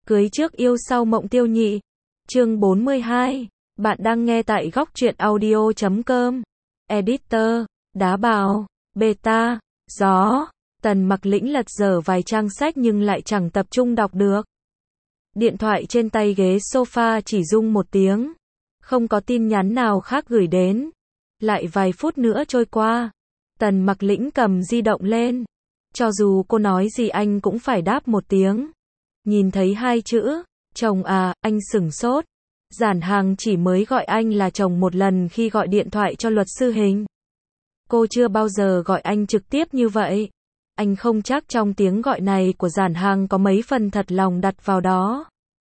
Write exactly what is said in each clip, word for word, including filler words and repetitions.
Cưới trước yêu sau mộng tiêu nhị. Chương bốn mươi hai. Bạn đang nghe tại góc truyện audio chấm com. Editor, đá bào, beta, gió. Tần Mặc Lĩnh lật dở vài trang sách nhưng lại chẳng tập trung đọc được. Điện thoại trên tay ghế sofa chỉ rung một tiếng. Không có tin nhắn nào khác gửi đến. Lại vài phút nữa trôi qua. Tần Mặc Lĩnh cầm di động lên. Cho dù cô nói gì anh cũng phải đáp một tiếng. Nhìn thấy hai chữ, chồng à, anh sửng sốt. Giản Hàng chỉ mới gọi anh là chồng một lần khi gọi điện thoại cho luật sư Hình. Cô chưa bao giờ gọi anh trực tiếp như vậy. Anh không chắc trong tiếng gọi này của Giản Hàng có mấy phần thật lòng đặt vào đó.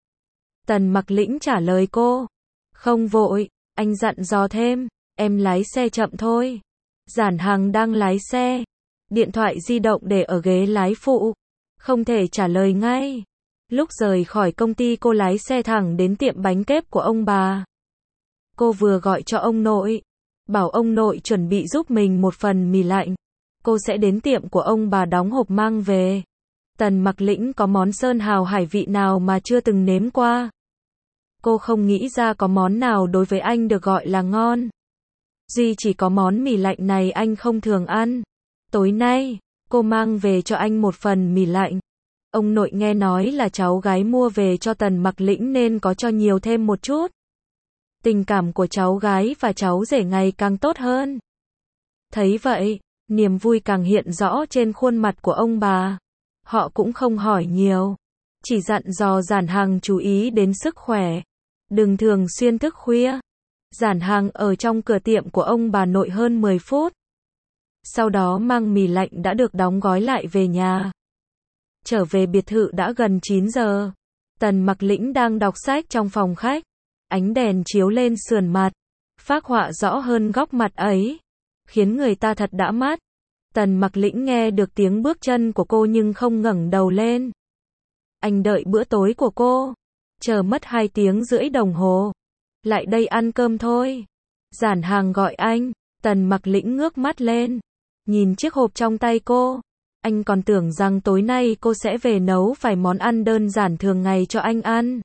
Tần Mặc Lĩnh trả lời cô. Không vội, anh dặn dò thêm, em lái xe chậm thôi. Giản Hàng đang lái xe. Điện thoại di động để ở ghế lái phụ. Không thể trả lời ngay. Lúc rời khỏi công ty cô lái xe thẳng đến tiệm bánh kép của ông bà. Cô vừa gọi cho ông nội. Bảo ông nội chuẩn bị giúp mình một phần mì lạnh. Cô sẽ đến tiệm của ông bà đóng hộp mang về. Tần Mặc Lĩnh có món sơn hào hải vị nào mà chưa từng nếm qua. Cô không nghĩ ra có món nào đối với anh được gọi là ngon. Duy chỉ có món mì lạnh này anh không thường ăn. Tối nay, cô mang về cho anh một phần mì lạnh. Ông nội nghe nói là cháu gái mua về cho Tần Mặc Lĩnh nên có cho nhiều thêm một chút. Tình cảm của cháu gái và cháu rể ngày càng tốt hơn. Thấy vậy, niềm vui càng hiện rõ trên khuôn mặt của ông bà. Họ cũng không hỏi nhiều. Chỉ dặn dò Giản Hàng chú ý đến sức khỏe. Đừng thường xuyên thức khuya. Giản Hàng ở trong cửa tiệm của ông bà nội hơn mười phút. Sau đó mang mì lạnh đã được đóng gói lại về nhà. Trở về biệt thự đã gần chín giờ. Tần Mặc Lĩnh đang đọc sách trong phòng khách. Ánh đèn chiếu lên sườn mặt. Phác họa rõ hơn góc mặt ấy. Khiến người ta thật đã mắt. Tần Mặc Lĩnh nghe được tiếng bước chân của cô nhưng không ngẩng đầu lên. Anh đợi bữa tối của cô. Chờ mất hai tiếng rưỡi đồng hồ. Lại đây ăn cơm thôi. Giản Hàng gọi anh. Tần Mặc Lĩnh ngước mắt lên. Nhìn chiếc hộp trong tay cô. Anh còn tưởng rằng tối nay cô sẽ về nấu vài món ăn đơn giản thường ngày cho anh ăn.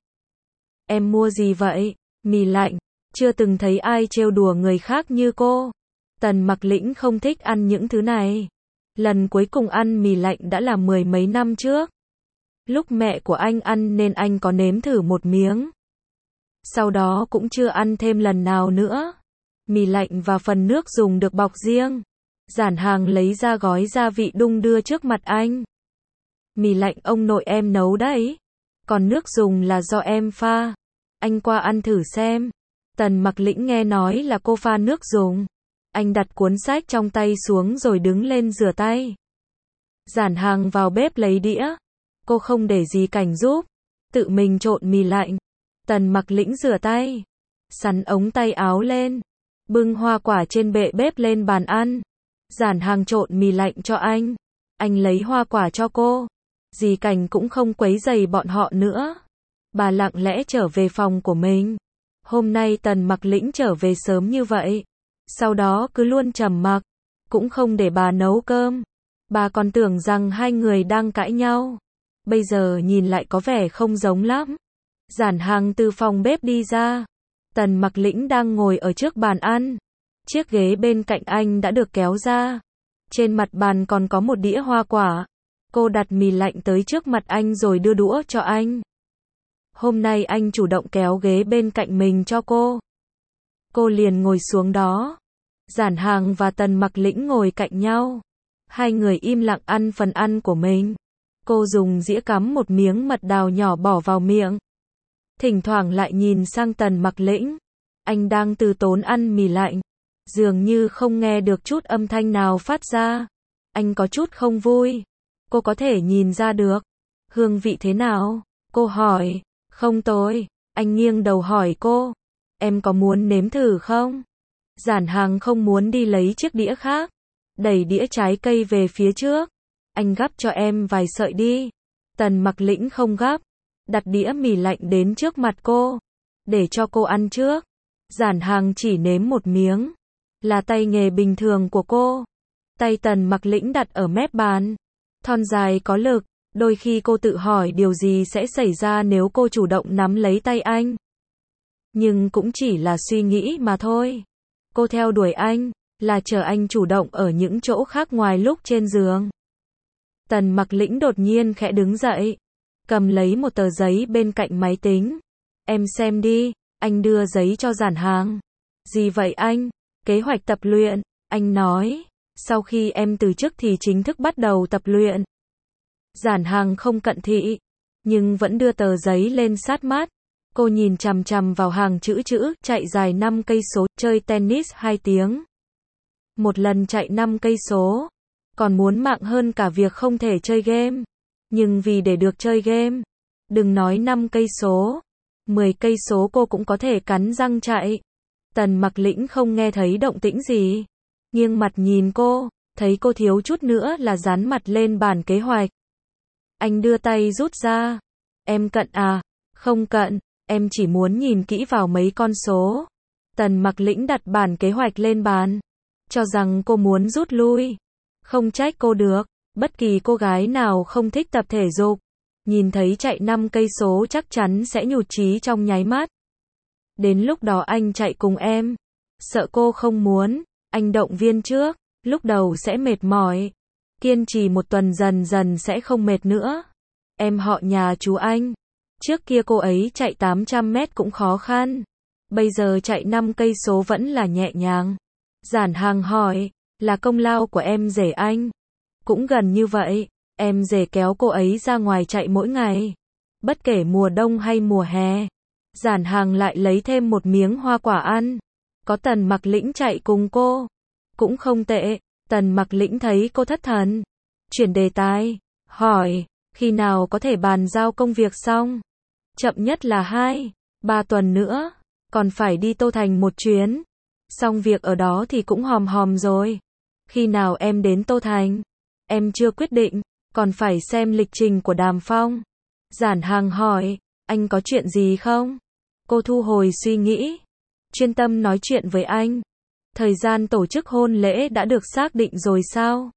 Em mua gì vậy? Mì lạnh. Chưa từng thấy ai trêu đùa người khác như cô. Tần Mặc Lĩnh không thích ăn những thứ này. Lần cuối cùng ăn mì lạnh đã là mười mấy năm trước. Lúc mẹ của anh ăn nên anh có nếm thử một miếng. Sau đó cũng chưa ăn thêm lần nào nữa. Mì lạnh và phần nước dùng được bọc riêng. Giản Hàng lấy ra gói gia vị đung đưa trước mặt anh. Mì lạnh ông nội em nấu đấy. Còn nước dùng là do em pha. Anh qua ăn thử xem. Tần Mặc Lĩnh nghe nói là cô pha nước dùng. Anh đặt cuốn sách trong tay xuống rồi đứng lên rửa tay. Giản Hàng vào bếp lấy đĩa. Cô không để gì cảnh giúp. Tự mình trộn mì lạnh. Tần Mặc Lĩnh rửa tay. Sắn ống tay áo lên. Bưng hoa quả trên bệ bếp lên bàn ăn. Giản Hàng trộn mì lạnh cho anh. Anh lấy hoa quả cho cô. Dì Cảnh cũng không quấy rầy bọn họ nữa. Bà lặng lẽ trở về phòng của mình. Hôm nay Tần Mặc Lĩnh trở về sớm như vậy. Sau đó cứ luôn trầm mặc. Cũng không để bà nấu cơm. Bà còn tưởng rằng hai người đang cãi nhau. Bây giờ nhìn lại có vẻ không giống lắm. Giản Hàng từ phòng bếp đi ra. Tần Mặc Lĩnh đang ngồi ở trước bàn ăn. Chiếc ghế bên cạnh anh đã được kéo ra. Trên mặt bàn còn có một đĩa hoa quả. Cô đặt mì lạnh tới trước mặt anh rồi đưa đũa cho anh. Hôm nay anh chủ động kéo ghế bên cạnh mình cho cô. Cô liền ngồi xuống đó. Giản Hàng và Tần Mặc Lĩnh ngồi cạnh nhau. Hai người im lặng ăn phần ăn của mình. Cô dùng dĩa cắm một miếng mật đào nhỏ bỏ vào miệng. Thỉnh thoảng lại nhìn sang Tần Mặc Lĩnh. Anh đang từ tốn ăn mì lạnh. Dường như không nghe được chút âm thanh nào phát ra. Anh có chút không vui. Cô có thể nhìn ra được. Hương vị thế nào? Cô hỏi. Không tồi. Anh nghiêng đầu hỏi cô. Em có muốn nếm thử không? Giản Hàng không muốn đi lấy chiếc đĩa khác. Đẩy đĩa trái cây về phía trước. Anh gắp cho em vài sợi đi. Tần Mặc Lĩnh không gắp. Đặt đĩa mì lạnh đến trước mặt cô. Để cho cô ăn trước. Giản Hàng chỉ nếm một miếng. Là tay nghề bình thường của cô. Tay Tần Mặc Lĩnh đặt ở mép bàn. Thon dài có lực. Đôi khi cô tự hỏi điều gì sẽ xảy ra nếu cô chủ động nắm lấy tay anh. Nhưng cũng chỉ là suy nghĩ mà thôi. Cô theo đuổi anh, là chờ anh chủ động ở những chỗ khác ngoài lúc trên giường. Tần Mặc Lĩnh đột nhiên khẽ đứng dậy, cầm lấy một tờ giấy bên cạnh máy tính. Em xem đi, anh đưa giấy cho Giản Hàng. Gì vậy anh? Kế hoạch tập luyện, anh nói. Sau khi em từ chức thì chính thức bắt đầu tập luyện. Giản Hàng không cận thị, nhưng vẫn đưa tờ giấy lên sát mắt. Cô nhìn chằm chằm vào hàng chữ chữ, chạy dài năm cây số, chơi tennis hai tiếng. Một lần chạy năm cây số, còn muốn mạng hơn cả việc không thể chơi game. Nhưng vì để được chơi game, đừng nói năm cây số, mười cây số cô cũng có thể cắn răng chạy. Tần Mặc Lĩnh không nghe thấy động tĩnh gì, nghiêng mặt nhìn cô, thấy cô thiếu chút nữa là dán mặt lên bàn kế hoạch. Anh đưa tay rút ra. Em cận à? Không cận, em chỉ muốn nhìn kỹ vào mấy con số. Tần Mặc Lĩnh đặt bản kế hoạch lên bàn, cho rằng cô muốn rút lui. Không trách cô được, bất kỳ cô gái nào không thích tập thể dục, nhìn thấy chạy năm cây số chắc chắn sẽ nhụt chí trong nháy mắt. Đến lúc đó anh chạy cùng em, sợ cô không muốn, anh động viên trước, lúc đầu sẽ mệt mỏi, kiên trì một tuần dần dần sẽ không mệt nữa. Em họ nhà chú anh, trước kia cô ấy chạy tám trăm mét cũng khó khăn, bây giờ chạy năm cây số vẫn là nhẹ nhàng. Giản Hàng hỏi, là công lao của em rể anh? Cũng gần như vậy, em rể kéo cô ấy ra ngoài chạy mỗi ngày, bất kể mùa đông hay mùa hè. Giản Hàng lại lấy thêm một miếng hoa quả ăn. Có Tần Mặc Lĩnh chạy cùng cô, cũng không tệ. Tần Mặc Lĩnh thấy cô thất thần, chuyển đề tài, hỏi, khi nào có thể bàn giao công việc xong? Chậm nhất là hai, ba tuần nữa, còn phải đi Tô Thành một chuyến. Xong việc ở đó thì cũng hòm hòm rồi. Khi nào em đến Tô Thành? Em chưa quyết định, còn phải xem lịch trình của Đàm Phong. Giản Hàng hỏi, anh có chuyện gì không? Cô thu hồi suy nghĩ, chuyên tâm nói chuyện với anh. Thời gian tổ chức hôn lễ đã được xác định rồi sao?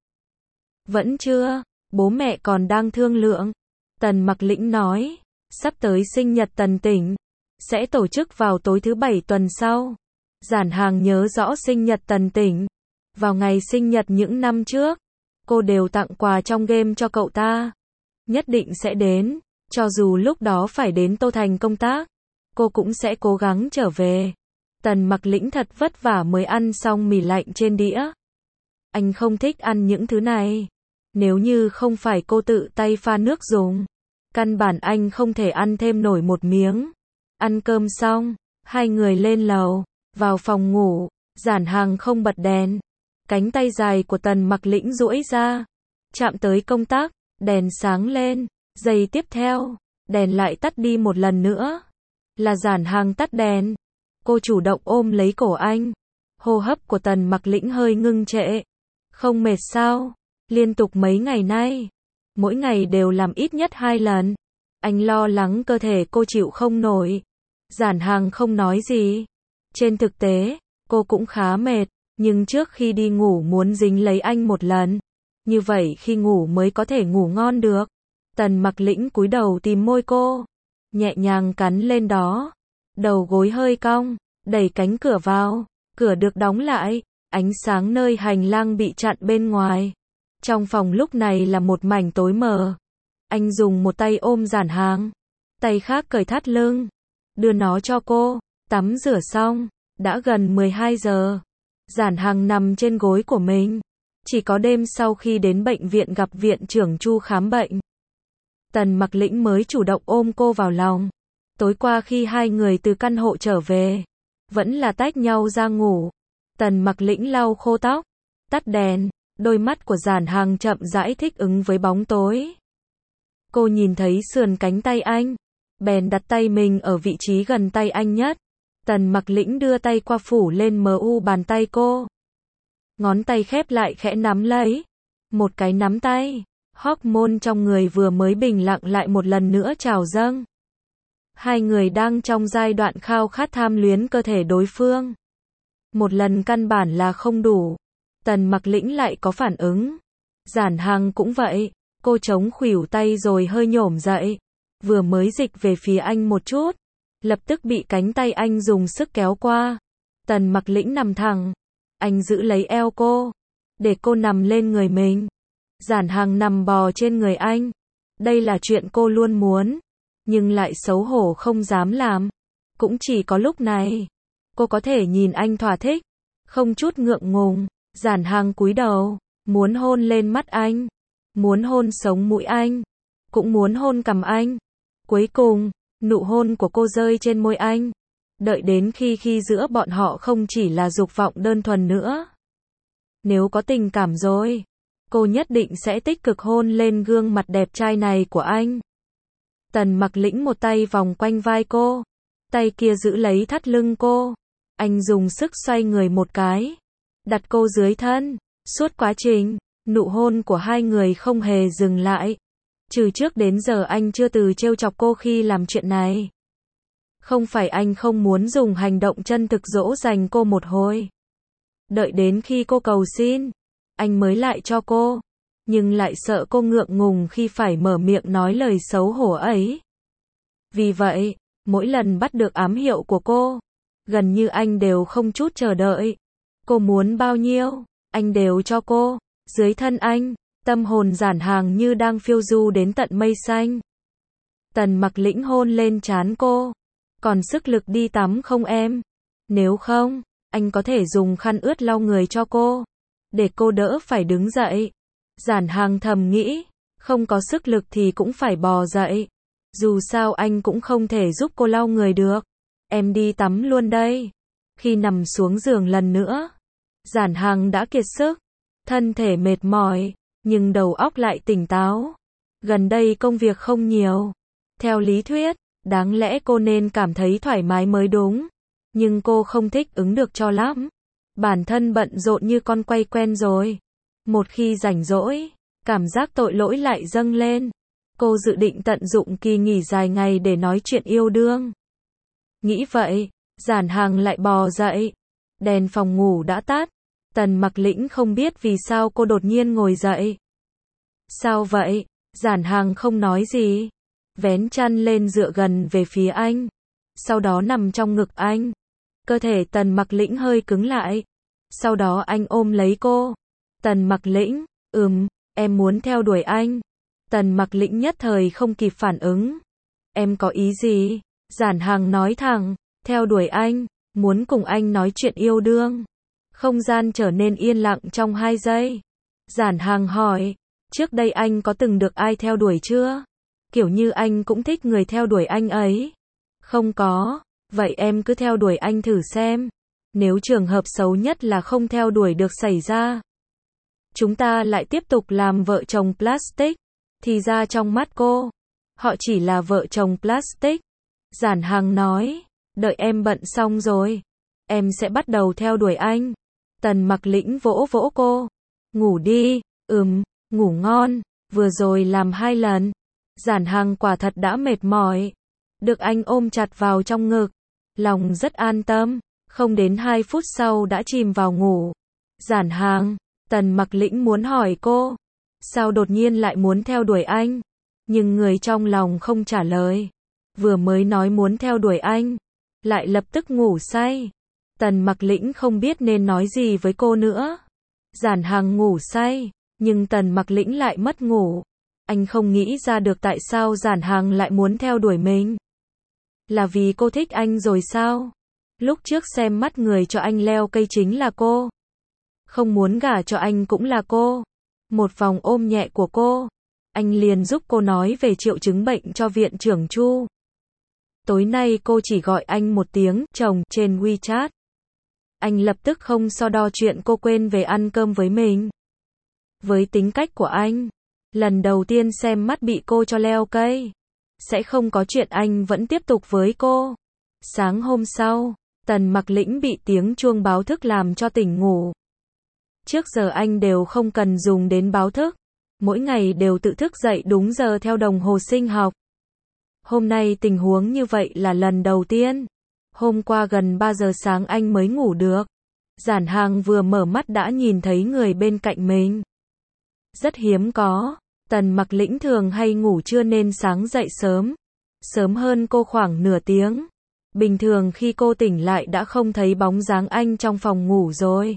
Vẫn chưa, bố mẹ còn đang thương lượng. Tần Mặc Lĩnh nói, sắp tới sinh nhật Tần Tỉnh, sẽ tổ chức vào tối thứ bảy tuần sau. Giản Hàng nhớ rõ sinh nhật Tần Tỉnh. Vào ngày sinh nhật những năm trước, cô đều tặng quà trong game cho cậu ta. Nhất định sẽ đến, cho dù lúc đó phải đến Tô Thành công tác, cô cũng sẽ cố gắng trở về. Tần Mặc Lĩnh thật vất vả mới ăn xong mì lạnh trên đĩa. Anh không thích ăn những thứ này. Nếu như không phải cô tự tay pha nước dùng, căn bản anh không thể ăn thêm nổi một miếng. Ăn cơm xong, hai người lên lầu, vào phòng ngủ. Giản Hàng không bật đèn. Cánh tay dài của Tần Mặc Lĩnh duỗi ra, chạm tới công tắc, đèn sáng lên. Giây tiếp theo, đèn lại tắt đi một lần nữa. Là Giản Hàng tắt đèn. Cô chủ động ôm lấy cổ anh. Hô hấp của Tần Mặc Lĩnh hơi ngưng trệ. Không mệt sao? Liên tục mấy ngày nay, mỗi ngày đều làm ít nhất hai lần. Anh lo lắng cơ thể cô chịu không nổi. Giản Hàng không nói gì. Trên thực tế, cô cũng khá mệt, nhưng trước khi đi ngủ muốn dính lấy anh một lần. Như vậy khi ngủ mới có thể ngủ ngon được. Tần Mặc Lĩnh cúi đầu tìm môi cô, nhẹ nhàng cắn lên đó. Đầu gối hơi cong, đẩy cánh cửa vào. Cửa được đóng lại, ánh sáng nơi hành lang bị chặn bên ngoài. Trong phòng lúc này là một mảnh tối mờ. Anh dùng một tay ôm Giản Hàng, tay khác cởi thắt lưng, đưa nó cho cô. Tắm rửa xong, đã gần mười hai giờ. Giản Hàng nằm trên gối của mình. Chỉ có đêm sau khi đến bệnh viện gặp viện trưởng Chu khám bệnh, Tần Mặc Lĩnh mới chủ động ôm cô vào lòng. Tối qua khi hai người từ căn hộ trở về, vẫn là tách nhau ra ngủ. Tần Mặc Lĩnh lau khô tóc, tắt đèn, đôi mắt của Giản Hàng chậm rãi thích ứng với bóng tối. Cô nhìn thấy sườn cánh tay anh, bèn đặt tay mình ở vị trí gần tay anh nhất. Tần Mặc Lĩnh đưa tay qua phủ lên mờ u bàn tay cô. Ngón tay khép lại khẽ nắm lấy. Một cái nắm tay, hormone trong người vừa mới bình lặng lại một lần nữa trào dâng. Hai người đang trong giai đoạn khao khát tham luyến cơ thể đối phương. Một lần căn bản là không đủ. Tần Mặc Lĩnh lại có phản ứng. Giản Hàng cũng vậy. Cô chống khuỷu tay rồi hơi nhổm dậy. Vừa mới dịch về phía anh một chút. Lập tức bị cánh tay anh dùng sức kéo qua. Tần Mặc Lĩnh nằm thẳng. Anh giữ lấy eo cô. Để cô nằm lên người mình. Giản Hằng nằm bò trên người anh. Đây là chuyện cô luôn muốn. Nhưng lại xấu hổ không dám làm. Cũng chỉ có lúc này. Cô có thể nhìn anh thỏa thích. Không chút ngượng ngùng. Giản Hằng cúi đầu. Muốn hôn lên mắt anh. Muốn hôn sống mũi anh. Cũng muốn hôn cằm anh. Cuối cùng, nụ hôn của cô rơi trên môi anh. Đợi đến khi khi giữa bọn họ không chỉ là dục vọng đơn thuần nữa. Nếu có tình cảm rồi, cô nhất định sẽ tích cực hôn lên gương mặt đẹp trai này của anh. Tần Mặc Lĩnh một tay vòng quanh vai cô, tay kia giữ lấy thắt lưng cô. Anh dùng sức xoay người một cái, đặt cô dưới thân. Suốt quá trình, nụ hôn của hai người không hề dừng lại. Trừ trước đến giờ anh chưa từ trêu chọc cô khi làm chuyện này. Không phải anh không muốn dùng hành động chân thực dỗ dành cô một hồi. Đợi đến khi cô cầu xin, anh mới lại cho cô. Nhưng lại sợ cô ngượng ngùng khi phải mở miệng nói lời xấu hổ ấy. Vì vậy, mỗi lần bắt được ám hiệu của cô, gần như anh đều không chút chờ đợi. Cô muốn bao nhiêu, anh đều cho cô. Dưới thân anh, tâm hồn Giản Hằng như đang phiêu du đến tận mây xanh. Tần Mặc Lĩnh hôn lên trán cô. Còn sức lực đi tắm không em? Nếu không, anh có thể dùng khăn ướt lau người cho cô. Để cô đỡ phải đứng dậy. Giản Hằng thầm nghĩ, không có sức lực thì cũng phải bò dậy. Dù sao anh cũng không thể giúp cô lau người được. Em đi tắm luôn đây. Khi nằm xuống giường lần nữa, Giản Hằng đã kiệt sức. Thân thể mệt mỏi, nhưng đầu óc lại tỉnh táo. Gần đây công việc không nhiều. Theo lý thuyết, đáng lẽ cô nên cảm thấy thoải mái mới đúng. Nhưng cô không thích ứng được cho lắm. Bản thân bận rộn như con quay quen rồi. Một khi rảnh rỗi, cảm giác tội lỗi lại dâng lên. Cô dự định tận dụng kỳ nghỉ dài ngày để nói chuyện yêu đương. Nghĩ vậy, Giản Hằng lại bò dậy. Đèn phòng ngủ đã tắt. Tần Mặc Lĩnh không biết vì sao cô đột nhiên ngồi dậy. Sao vậy? Giản Hằng không nói gì. Vén chăn lên dựa gần về phía anh. Sau đó nằm trong ngực anh. Cơ thể Tần Mặc Lĩnh hơi cứng lại. Sau đó anh ôm lấy cô. Tần Mặc Lĩnh, ừm, em muốn theo đuổi anh. Tần Mặc Lĩnh nhất thời không kịp phản ứng. Em có ý gì? Giản Hằng nói thẳng, theo đuổi anh, muốn cùng anh nói chuyện yêu đương. Không gian trở nên yên lặng trong hai giây. Giản Hằng hỏi, trước đây anh có từng được ai theo đuổi chưa? Kiểu như anh cũng thích người theo đuổi anh ấy. Không có, vậy em cứ theo đuổi anh thử xem. Nếu trường hợp xấu nhất là không theo đuổi được xảy ra, chúng ta lại tiếp tục làm vợ chồng plastic. Thì ra trong mắt cô, họ chỉ là vợ chồng plastic. Giản Hằng nói, đợi em bận xong rồi, em sẽ bắt đầu theo đuổi anh. Tần Mặc Lĩnh vỗ vỗ cô. Ngủ đi, ừm, ngủ ngon, vừa rồi làm hai lần. Giản Hằng quả thật đã mệt mỏi. Được anh ôm chặt vào trong ngực, lòng rất an tâm. Không đến hai phút sau đã chìm vào ngủ. Giản Hằng, Tần Mặc Lĩnh muốn hỏi cô, sao đột nhiên lại muốn theo đuổi anh? Nhưng người trong lòng không trả lời. Vừa mới nói muốn theo đuổi anh, lại lập tức ngủ say. Tần Mặc Lĩnh không biết nên nói gì với cô nữa. Giản Hằng ngủ say, nhưng Tần Mặc Lĩnh lại mất ngủ. Anh không nghĩ ra được tại sao Giản Hằng lại muốn theo đuổi mình. Là vì cô thích anh rồi sao? Lúc trước xem mắt người cho anh leo cây chính là cô. Không muốn gả cho anh cũng là cô. Một vòng ôm nhẹ của cô, anh liền giúp cô nói về triệu chứng bệnh cho viện trưởng Chu. Tối nay cô chỉ gọi anh một tiếng chồng trên WeChat. Anh lập tức không so đo chuyện cô quên về ăn cơm với mình. Với tính cách của anh, lần đầu tiên xem mắt bị cô cho leo cây, sẽ không có chuyện anh vẫn tiếp tục với cô. Sáng hôm sau, Tần Mặc Lĩnh bị tiếng chuông báo thức làm cho tỉnh ngủ. Trước giờ anh đều không cần dùng đến báo thức. Mỗi ngày đều tự thức dậy đúng giờ theo đồng hồ sinh học. Hôm nay tình huống như vậy là lần đầu tiên. Hôm qua gần ba giờ sáng anh mới ngủ được. Giản Hằng vừa mở mắt đã nhìn thấy người bên cạnh mình. Rất hiếm có, Tần Mặc Lĩnh thường hay ngủ trưa nên sáng dậy sớm. Sớm hơn cô khoảng nửa tiếng. Bình thường khi cô tỉnh lại đã không thấy bóng dáng anh trong phòng ngủ rồi.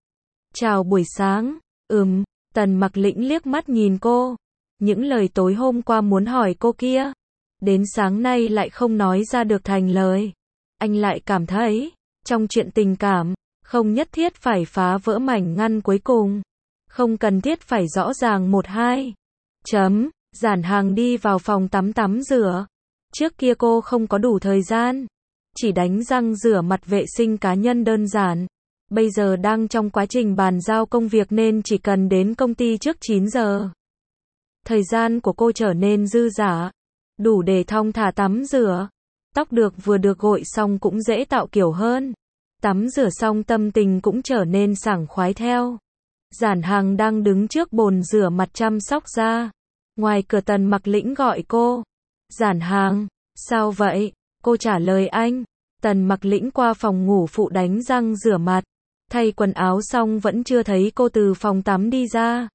Chào buổi sáng. Ừm, Tần Mặc Lĩnh liếc mắt nhìn cô. Những lời tối hôm qua muốn hỏi cô kia, đến sáng nay lại không nói ra được thành lời. Anh lại cảm thấy, trong chuyện tình cảm, không nhất thiết phải phá vỡ mảnh ngăn cuối cùng. Không cần thiết phải rõ ràng một hai. Chấm, Giản Hàng đi vào phòng tắm tắm rửa. Trước kia cô không có đủ thời gian. Chỉ đánh răng rửa mặt vệ sinh cá nhân đơn giản. Bây giờ đang trong quá trình bàn giao công việc nên chỉ cần đến công ty trước chín giờ. Thời gian của cô trở nên dư dả. Đủ để thong thả tắm rửa. Tóc được vừa được gội xong cũng dễ tạo kiểu hơn. Tắm rửa xong tâm tình cũng trở nên sảng khoái theo. Giản Hàng đang đứng trước bồn rửa mặt chăm sóc da. Ngoài cửa Tần Mặc Lĩnh gọi cô. Giản Hàng, sao vậy? Cô trả lời anh. Tần Mặc Lĩnh qua phòng ngủ phụ đánh răng rửa mặt. Thay quần áo xong vẫn chưa thấy cô từ phòng tắm đi ra.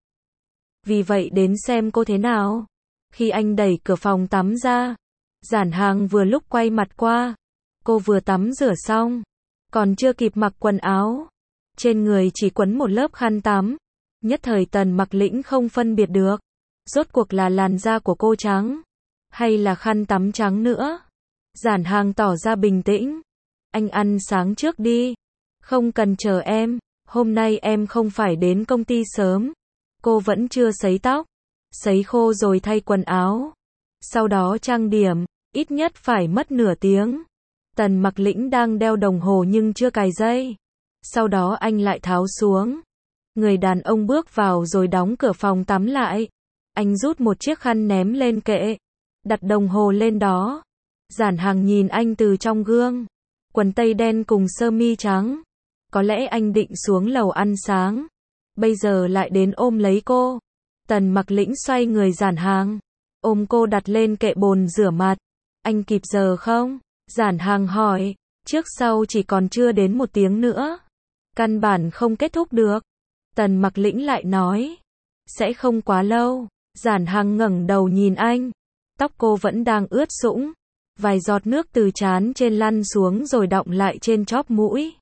Vì vậy đến xem cô thế nào. Khi anh đẩy cửa phòng tắm ra, Giản Hàng vừa lúc quay mặt qua. Cô vừa tắm rửa xong, còn chưa kịp mặc quần áo. Trên người chỉ quấn một lớp khăn tắm. Nhất thời Tần Mặc Lĩnh không phân biệt được. Rốt cuộc là làn da của cô trắng, hay là khăn tắm trắng nữa. Giản Hàng tỏ ra bình tĩnh. Anh ăn sáng trước đi. Không cần chờ em. Hôm nay em không phải đến công ty sớm. Cô vẫn chưa sấy tóc. Sấy khô rồi thay quần áo. Sau đó trang điểm. Ít nhất phải mất nửa tiếng. Tần Mặc Lĩnh đang đeo đồng hồ nhưng chưa cài dây. Sau đó anh lại tháo xuống. Người đàn ông bước vào rồi đóng cửa phòng tắm lại. Anh rút một chiếc khăn ném lên kệ. Đặt đồng hồ lên đó. Giản Hàng nhìn anh từ trong gương. Quần tây đen cùng sơ mi trắng. Có lẽ anh định xuống lầu ăn sáng. Bây giờ lại đến ôm lấy cô. Tần Mặc Lĩnh xoay người Giản Hàng. Ôm cô đặt lên kệ bồn rửa mặt. Anh kịp giờ không? Giản Hàng hỏi. Trước sau chỉ còn chưa đến một tiếng nữa. Căn bản không kết thúc được. Tần Mặc Lĩnh lại nói. Sẽ không quá lâu. Giản Hàng ngẩng đầu nhìn anh. Tóc cô vẫn đang ướt sũng. Vài giọt nước từ trán trên lăn xuống rồi đọng lại trên chóp mũi.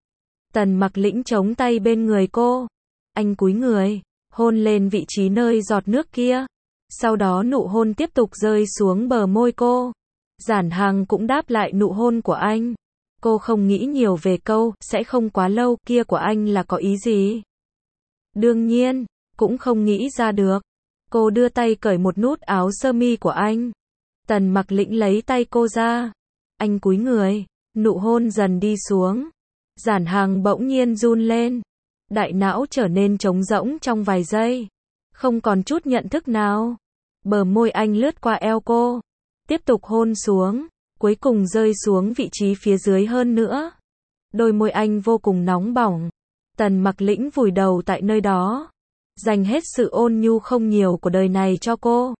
Tần Mặc Lĩnh chống tay bên người cô. Anh cúi người, hôn lên vị trí nơi giọt nước kia. Sau đó nụ hôn tiếp tục rơi xuống bờ môi cô. Giản Hàng cũng đáp lại nụ hôn của anh. Cô không nghĩ nhiều về câu, sẽ không quá lâu kia của anh là có ý gì. Đương nhiên, cũng không nghĩ ra được. Cô đưa tay cởi một nút áo sơ mi của anh. Tần Mặc Lĩnh lấy tay cô ra. Anh cúi người, nụ hôn dần đi xuống. Giản Hàng bỗng nhiên run lên. Đại não trở nên trống rỗng trong vài giây. Không còn chút nhận thức nào. Bờ môi anh lướt qua eo cô. Tiếp tục hôn xuống. Cuối cùng rơi xuống vị trí phía dưới hơn nữa. Đôi môi anh vô cùng nóng bỏng. Tần Mặc Lĩnh vùi đầu tại nơi đó. Dành hết sự ôn nhu không nhiều của đời này cho cô.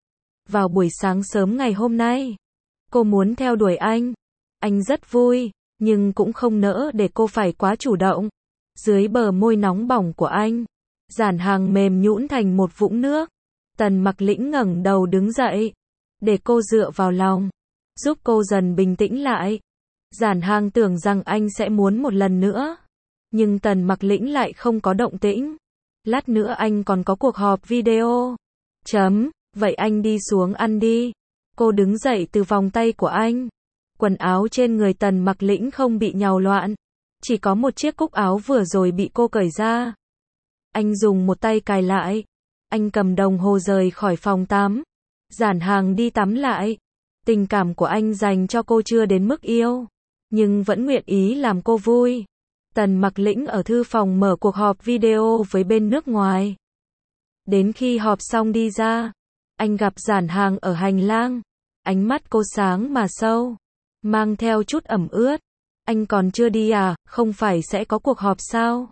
Vào buổi sáng sớm ngày hôm nay, cô muốn theo đuổi anh. Anh rất vui, nhưng cũng không nỡ để cô phải quá chủ động. Dưới bờ môi nóng bỏng của anh, Giản Hàng mềm nhũn thành một vũng nước. Tần Mặc Lĩnh ngẩng đầu đứng dậy, để cô dựa vào lòng, giúp cô dần bình tĩnh lại. Giản Hàng tưởng rằng anh sẽ muốn một lần nữa, nhưng Tần Mặc Lĩnh lại không có động tĩnh. Lát nữa anh còn có cuộc họp video. Chấm, vậy anh đi xuống ăn đi. Cô đứng dậy từ vòng tay của anh. Quần áo trên người Tần Mặc Lĩnh không bị nhào loạn. Chỉ có một chiếc cúc áo vừa rồi bị cô cởi ra. Anh dùng một tay cài lại. Anh cầm đồng hồ rời khỏi phòng tắm. Giản Hàng đi tắm lại. Tình cảm của anh dành cho cô chưa đến mức yêu, nhưng vẫn nguyện ý làm cô vui. Tần Mặc Lĩnh ở thư phòng mở cuộc họp video với bên nước ngoài. Đến khi họp xong đi ra, anh gặp Giản Hàng ở hành lang. Ánh mắt cô sáng mà sâu, mang theo chút ẩm ướt. Anh còn chưa đi à, không phải sẽ có cuộc họp sao?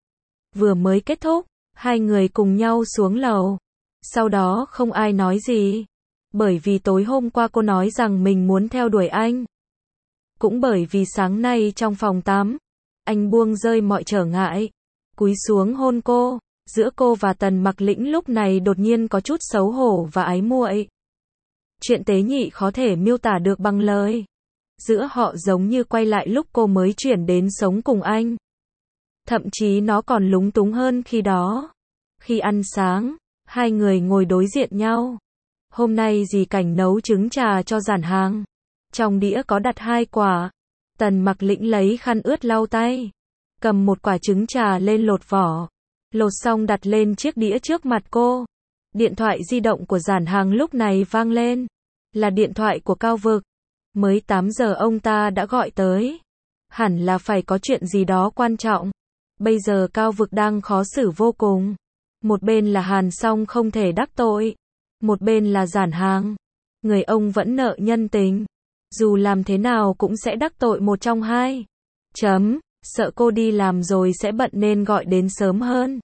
Vừa mới kết thúc, hai người cùng nhau xuống lầu. Sau đó không ai nói gì. Bởi vì tối hôm qua cô nói rằng mình muốn theo đuổi anh. Cũng bởi vì sáng nay trong phòng tắm, anh buông rơi mọi trở ngại, cúi xuống hôn cô. Giữa cô và Tần Mặc Lĩnh lúc này đột nhiên có chút xấu hổ và ái muội. Chuyện tế nhị khó thể miêu tả được bằng lời. Giữa họ giống như quay lại lúc cô mới chuyển đến sống cùng anh. Thậm chí nó còn lúng túng hơn khi đó. Khi ăn sáng, hai người ngồi đối diện nhau. Hôm nay dì Cảnh nấu trứng trà cho Giản Hàng. Trong đĩa có đặt hai quả. Tần Mặc Lĩnh lấy khăn ướt lau tay. Cầm một quả trứng trà lên lột vỏ. Lột xong đặt lên chiếc đĩa trước mặt cô. Điện thoại di động của Giản Hàng lúc này vang lên. Là điện thoại của Cao Vực. Mới tám giờ ông ta đã gọi tới. Hẳn là phải có chuyện gì đó quan trọng. Bây giờ Cao Vực đang khó xử vô cùng. Một bên là Hàn Song không thể đắc tội. Một bên là Giản Hàng. Người ông vẫn nợ nhân tình. Dù làm thế nào cũng sẽ đắc tội một trong hai. Chấm. Sợ cô đi làm rồi sẽ bận nên gọi đến sớm hơn.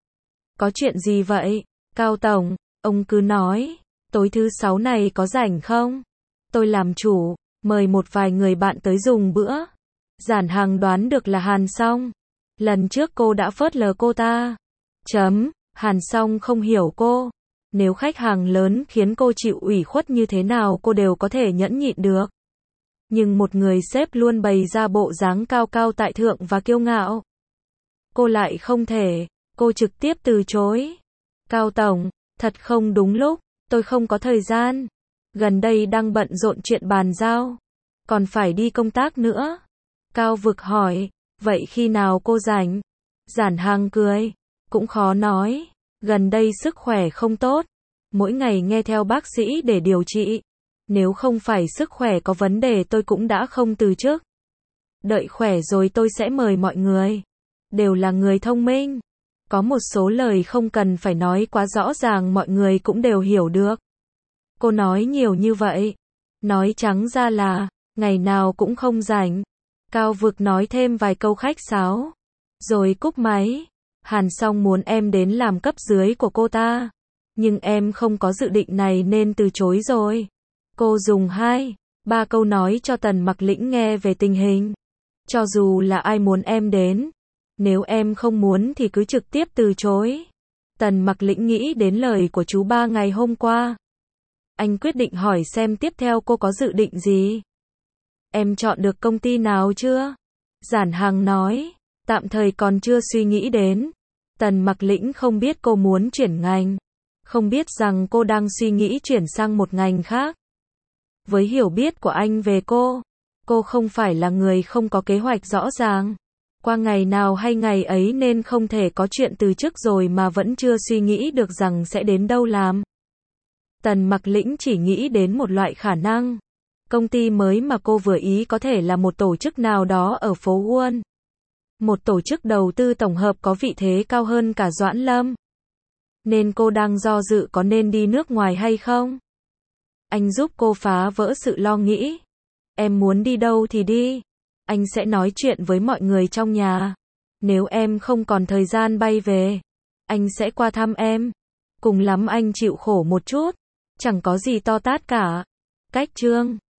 Có chuyện gì vậy? Cao Tổng, ông cứ nói. Tối thứ sáu này có rảnh không? Tôi làm chủ, mời một vài người bạn tới dùng bữa. Giản Hàng đoán được là Hàn Song. Lần trước cô đã phớt lờ cô ta. Chấm. Hàn Song không hiểu cô. Nếu khách hàng lớn khiến cô chịu ủy khuất như thế nào cô đều có thể nhẫn nhịn được. Nhưng một người sếp luôn bày ra bộ dáng cao cao tại thượng và kiêu ngạo. Cô lại không thể. Cô trực tiếp từ chối. Cao Tổng, thật không đúng lúc. Tôi không có thời gian. Gần đây đang bận rộn chuyện bàn giao. Còn phải đi công tác nữa. Cao Vực hỏi. Vậy khi nào cô rảnh? Giản Hàng cười. Cũng khó nói. Gần đây sức khỏe không tốt. Mỗi ngày nghe theo bác sĩ để điều trị. Nếu không phải sức khỏe có vấn đề tôi cũng đã không từ chức. Đợi khỏe rồi tôi sẽ mời mọi người. Đều là người thông minh. Có một số lời không cần phải nói quá rõ ràng mọi người cũng đều hiểu được. Cô nói nhiều như vậy. Nói trắng ra là, ngày nào cũng không rảnh. Cao Vực nói thêm vài câu khách sáo. Rồi cúp máy. Hàn Song muốn em đến làm cấp dưới của cô ta. Nhưng em không có dự định này nên từ chối rồi. Cô dùng hai, ba câu nói cho Tần Mặc Lĩnh nghe về tình hình. Cho dù là ai muốn em đến. Nếu em không muốn thì cứ trực tiếp từ chối. Tần Mặc Lĩnh nghĩ đến lời của chú ba ngày hôm qua. Anh quyết định hỏi xem tiếp theo cô có dự định gì. Em chọn được công ty nào chưa? Giản Hàng nói. Tạm thời còn chưa suy nghĩ đến. Tần Mặc Lĩnh không biết cô muốn chuyển ngành. Không biết rằng cô đang suy nghĩ chuyển sang một ngành khác. Với hiểu biết của anh về cô, cô không phải là người không có kế hoạch rõ ràng. Qua ngày nào hay ngày ấy nên không thể có chuyện từ chức rồi mà vẫn chưa suy nghĩ được rằng sẽ đến đâu làm. Tần Mặc Lĩnh chỉ nghĩ đến một loại khả năng. Công ty mới mà cô vừa ý có thể là một tổ chức nào đó ở phố Wall. Một tổ chức đầu tư tổng hợp có vị thế cao hơn cả Doãn Lâm. Nên cô đang do dự có nên đi nước ngoài hay không. Anh giúp cô phá vỡ sự lo nghĩ. Em muốn đi đâu thì đi. Anh sẽ nói chuyện với mọi người trong nhà. Nếu em không còn thời gian bay về, anh sẽ qua thăm em. Cùng lắm anh chịu khổ một chút. Chẳng có gì to tát cả. Cách chương